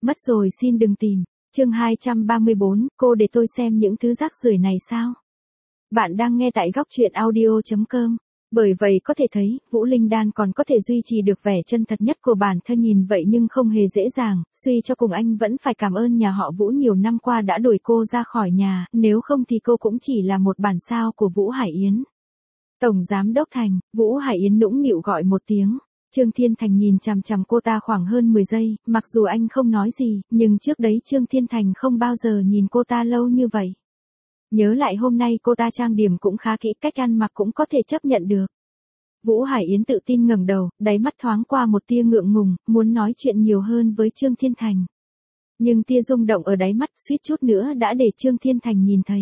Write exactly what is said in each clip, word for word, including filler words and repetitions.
Mất rồi xin đừng tìm. Chương hai trăm ba mươi bốn, cô để tôi xem những thứ rác rưởi này sao? Bạn đang nghe tại góc truyện audio chấm com. Bởi vậy có thể thấy, Vũ Linh Đan còn có thể duy trì được vẻ chân thật nhất của bản thân nhìn vậy nhưng không hề dễ dàng, suy cho cùng anh vẫn phải cảm ơn nhà họ Vũ nhiều năm qua đã đuổi cô ra khỏi nhà, nếu không thì cô cũng chỉ là một bản sao của Vũ Hải Yến. Tổng Giám Đốc Thành, Vũ Hải Yến nũng nịu gọi một tiếng. Trương Thiên Thành nhìn chằm chằm cô ta khoảng hơn mười giây, mặc dù anh không nói gì, nhưng trước đấy Trương Thiên Thành không bao giờ nhìn cô ta lâu như vậy. Nhớ lại hôm nay cô ta trang điểm cũng khá kỹ, cách ăn mặc cũng có thể chấp nhận được. Vũ Hải Yến tự tin ngẩng đầu, đáy mắt thoáng qua một tia ngượng ngùng, muốn nói chuyện nhiều hơn với Trương Thiên Thành. Nhưng tia rung động ở đáy mắt suýt chút nữa đã để Trương Thiên Thành nhìn thấy.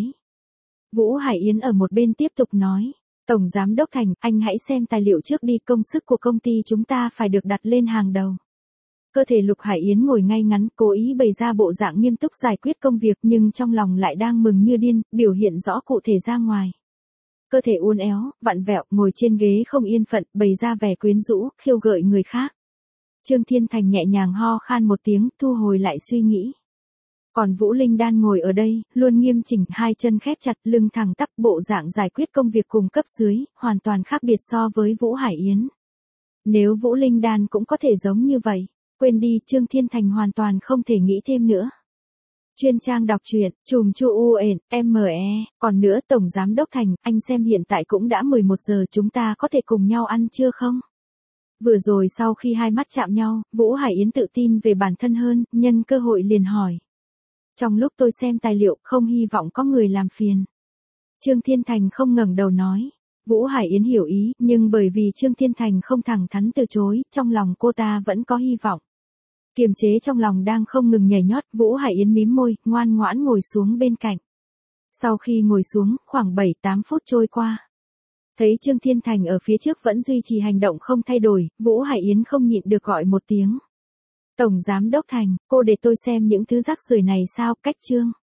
Vũ Hải Yến ở một bên tiếp tục nói. Tổng Giám Đốc Thành, anh hãy xem tài liệu trước đi, công sức của công ty chúng ta phải được đặt lên hàng đầu. Cơ thể Lục Hải Yến ngồi ngay ngắn, cố ý bày ra bộ dạng nghiêm túc giải quyết công việc nhưng trong lòng lại đang mừng như điên, biểu hiện rõ cụ thể ra ngoài. Cơ thể uốn éo, vặn vẹo, ngồi trên ghế không yên phận, bày ra vẻ quyến rũ, khiêu gợi người khác. Trương Thiên Thành nhẹ nhàng ho khan một tiếng, thu hồi lại suy nghĩ. Còn Vũ Linh Đan ngồi ở đây, luôn nghiêm chỉnh, hai chân khép chặt, lưng thẳng tắp, bộ dạng giải quyết công việc cùng cấp dưới, hoàn toàn khác biệt so với Vũ Hải Yến. Nếu Vũ Linh Đan cũng có thể giống như vậy, quên đi, Trương Thiên Thành hoàn toàn không thể nghĩ thêm nữa. Chuyên trang đọc truyện, chùm chu u ền, M E, còn nữa Tổng Giám Đốc Thành, anh xem hiện tại cũng đã mười một giờ, chúng ta có thể cùng nhau ăn trưa không? Vừa rồi sau khi hai mắt chạm nhau, Vũ Hải Yến tự tin về bản thân hơn, nhân cơ hội liền hỏi. Trong lúc tôi xem tài liệu, không hy vọng có người làm phiền. Trương Thiên Thành không ngẩng đầu nói. Vũ Hải Yến hiểu ý, nhưng bởi vì Trương Thiên Thành không thẳng thắn từ chối, trong lòng cô ta vẫn có hy vọng. Kiềm chế trong lòng đang không ngừng nhảy nhót, Vũ Hải Yến mím môi, ngoan ngoãn ngồi xuống bên cạnh. Sau khi ngồi xuống, khoảng bảy tám phút trôi qua. Thấy Trương Thiên Thành ở phía trước vẫn duy trì hành động không thay đổi, Vũ Hải Yến không nhịn được gọi một tiếng. Tổng Giám Đốc Thành, cô để tôi xem những thứ rác rưởi này sao? Cách Trương